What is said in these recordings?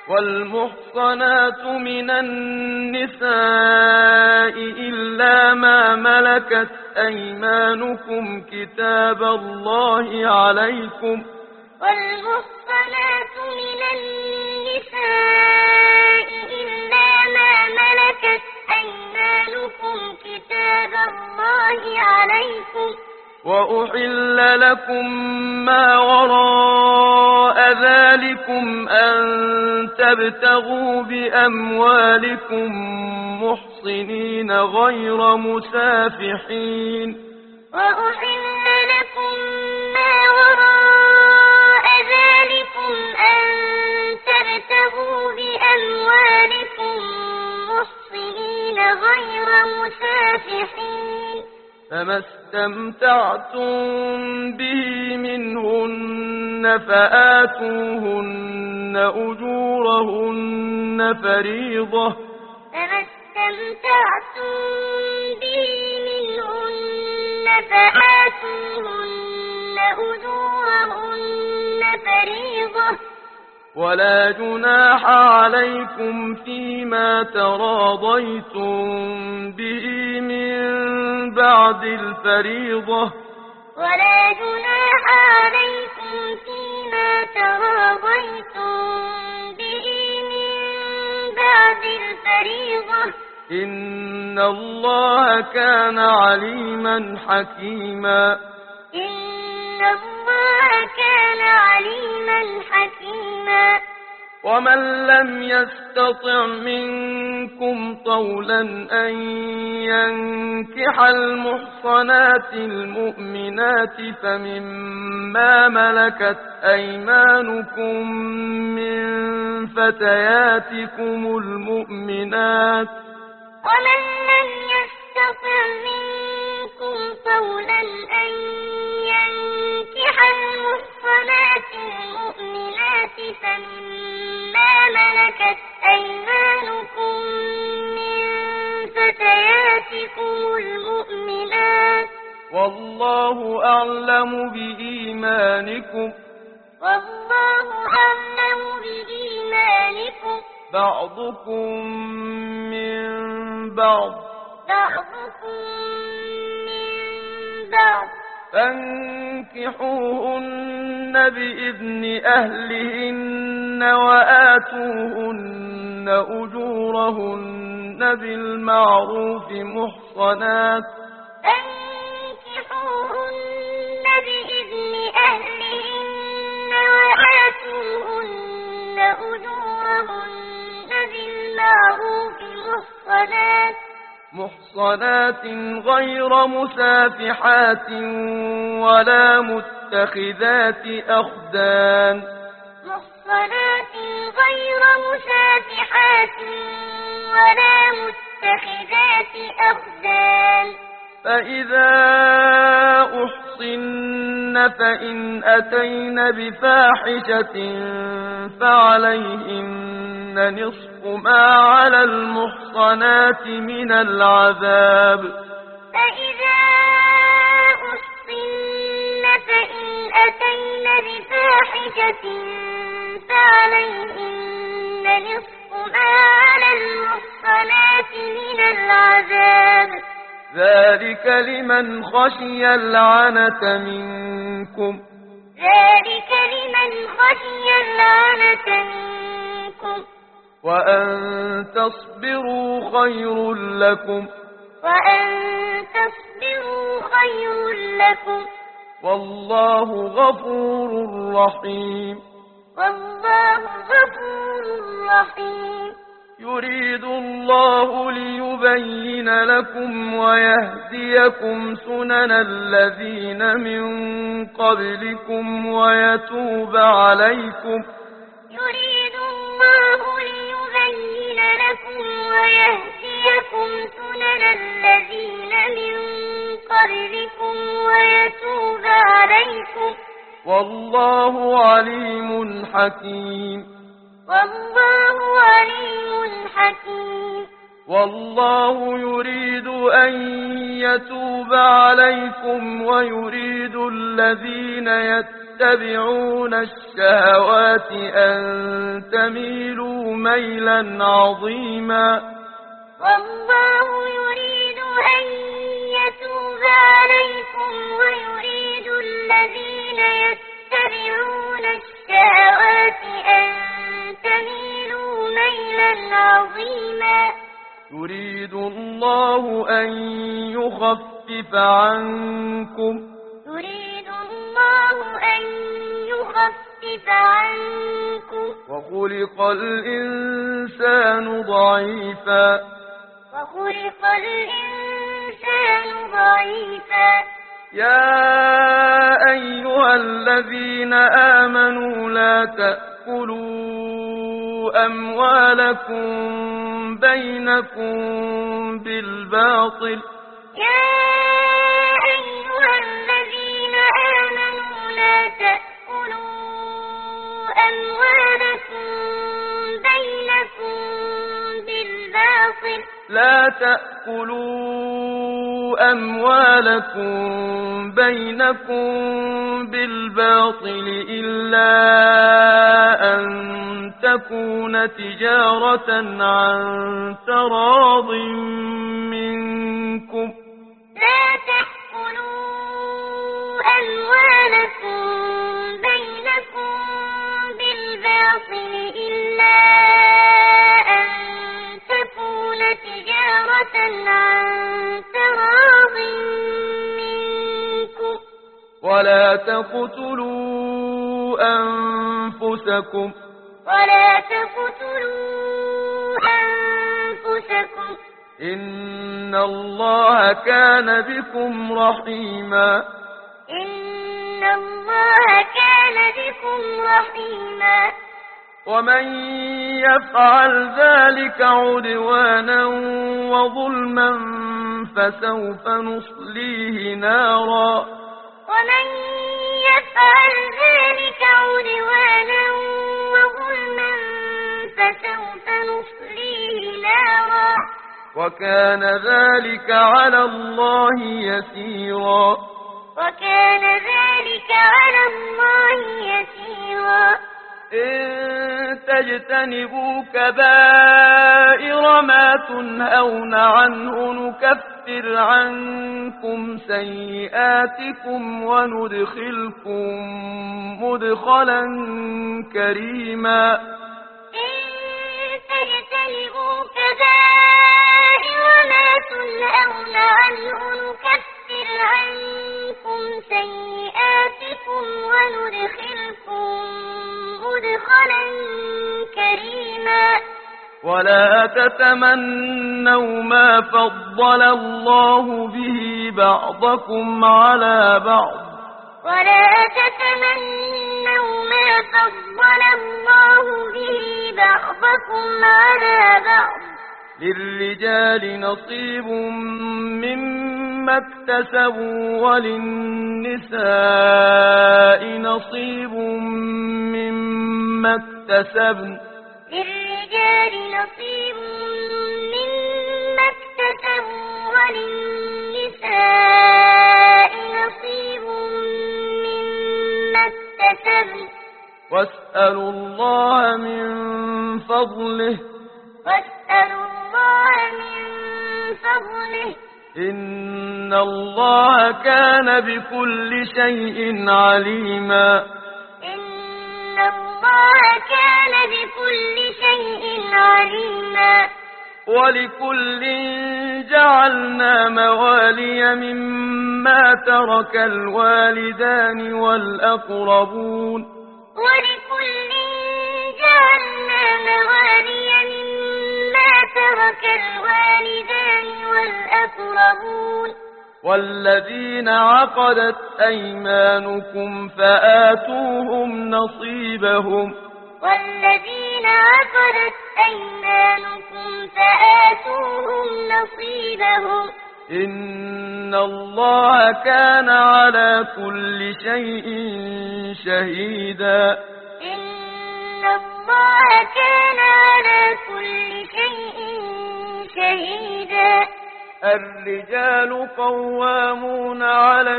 والمحصنات من النساء إلا ما ملكت أيمانكم كتاب الله عليكم والمحصنات من النساء إلا ما ملكت أيمانكم كتاب الله عليكم وأحل لكم ما وراء ذلكم أن تبتغوا بأموالكم محصنين غير مسافحين وأحل لكم ما وراء ذلكم أن تبتغوا بأموالكم محصنين غير مسافحين فما استمتعتم به منهن فآتوهن أجورهن فريضة فما استمتعتم به منهن فآتوهن أجورهن فريضة ولا جناح عليكم فيما تراضيتم به من بعد الفريضة ولا جناح عليكم فيما تراضيتم به من بعد الفريضة إن الله كان عليما حكيما إن الله كان عليما حكيما ومن لم يستطع منكم طولا أن ينكح المحصنات المؤمنات فمما ملكت أيمانكم من فتياتكم المؤمنات ومن لم يستطع منكم طولا أن ينكح المحصنات المؤمنات فمما ملكت أيمانكم من فتياتكم المؤمنات والله أعلم بإيمانكم والله أعلم بإيمانكم بعضكم من بعض بعضكم من بعض فانكحوهن بإذن أهلهن وآتوهن أجورهن بالمعروف محصنات فانكحوهن بإذن أهلهن وآتوهن أجورهن بالمعروف محصنات غير مسافحات ولا متخذات أخدان محصنات غير مسافحات ولا متخذات أخدان فإذا أحصن فإن أتين بفاحشة فعليهن نصف ما على المحصنات من العذاب فإذا أحصن فإن أتين بفاحشة فعليهن نصف ما على المحصنات من العذاب ذلك لمن خشي العنة منكم ذلك لمن خشي العنة منكم وأن تصبروا خير لكم وأن تصبروا خير لكم والله غفور رحيم والله غفور رحيم يريد الله ليبين لكم ويهديكم سنن الذين من قبلكم ويتوب عليكم يريد الله ليبين لكم ويهديكم سنن الذين من قبلكم ويتوب عليكم والله عليم حكيم والله عليم حكيم والله يريد أن يتوب عليكم ويريد الذين يتبعون الشهوات أن تميلوا ميلا عظيما والله يريد أن يتوب عليكم ويريد الذين يتبعون الشهوات أن تميلوا ميلا عظيما يريد الله أن يخفف عنكم وخلق الإنسان ضعيفا يا أيها الذين آمنوا لا تأكلوا أموالكم بينكم بالباطل لا تأكلوا أموالكم بينكم بالباطل إلا أن تكون تجارة عن تراض منكم ولا تقتلوا أنفسكم إن الله كان بكم رحيما ومن يفعل ذلك عدوانا وظلما فسوف نصليه نارا وكان ذلك على الله يسيرا إن تجتنبوا كبائر ما تنهون عنه نكفر عنكم سيئاتكم وندخلكم مدخلا كريما ولا تتمنوا ما فضل الله به بعضكم على بعض للرجال نصيب مما اكتسبوا وللنساء نصيب مما اكتسبن واسألوا الله من فضله إن الله كان بكل شيء عليما ولكل جعلنا موالي مما ترك الوالدان والأقربون والذين عقدت أيمانكم فآتوهم نصيبهم إن الله كان على كل شيء شهيدا الرجال قوامون على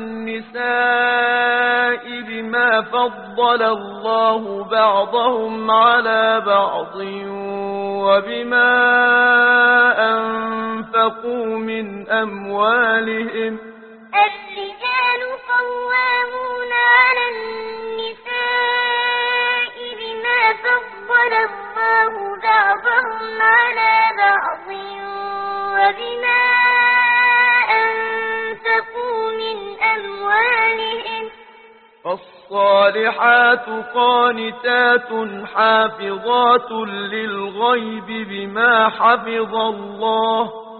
النساء بما فضل الله بعضهم على بعض وبما أنفقوا من أموالهم. الرجال قوامون على النساء بما فضل الله بعضهم على بعض وبما أنفقوا من أموالهم. فالصالحات قانتات حافظات للغيب بما حفظ الله.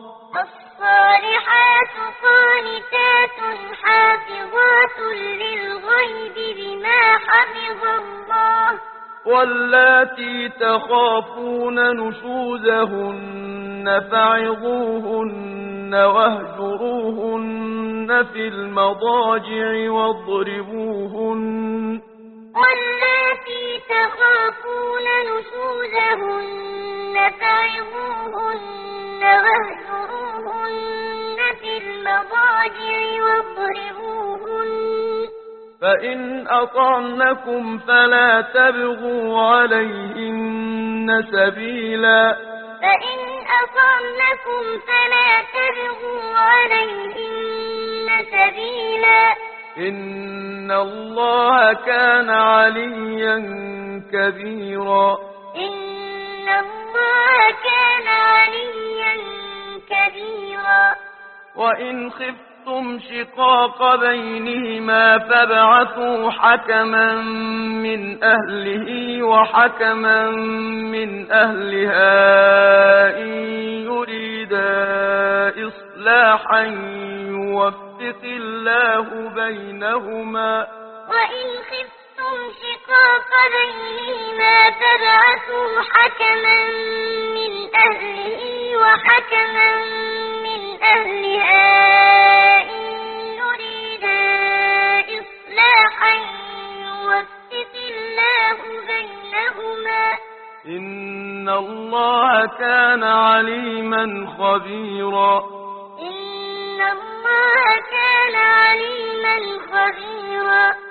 فالصالحات قانتات حافظات للغيب بما حفظ الله. واللاتي تخافون نشوزهن فعظوهن واهجروهن في المضاجع واضربوهن. واللاتي تخافون نشوزهن فعظوهن واهجروهن في المضاجع واضربوهن. فإن أطعنكم فلا تبغوا عليهن سبيلا. فإن أطعنكم فلا تبغوا عليهن سبيلا. إن الله كان عليا كبيرا. إن الله كان عليا كبيرا. وإن خفتم شقاق بينهما فابعثوا حكما من أهله وحكما من أهلها إن يريدا إصلاحا يوفق الله بينهما. وإن خفتم شقاق بينهما فابعثوا حكما من أهله وحكما من أهلها إن يريدا إصلاحا يوفق الله بينهما. إن الله كان عليما خبيرا. إن الله كان عليما خبيرا.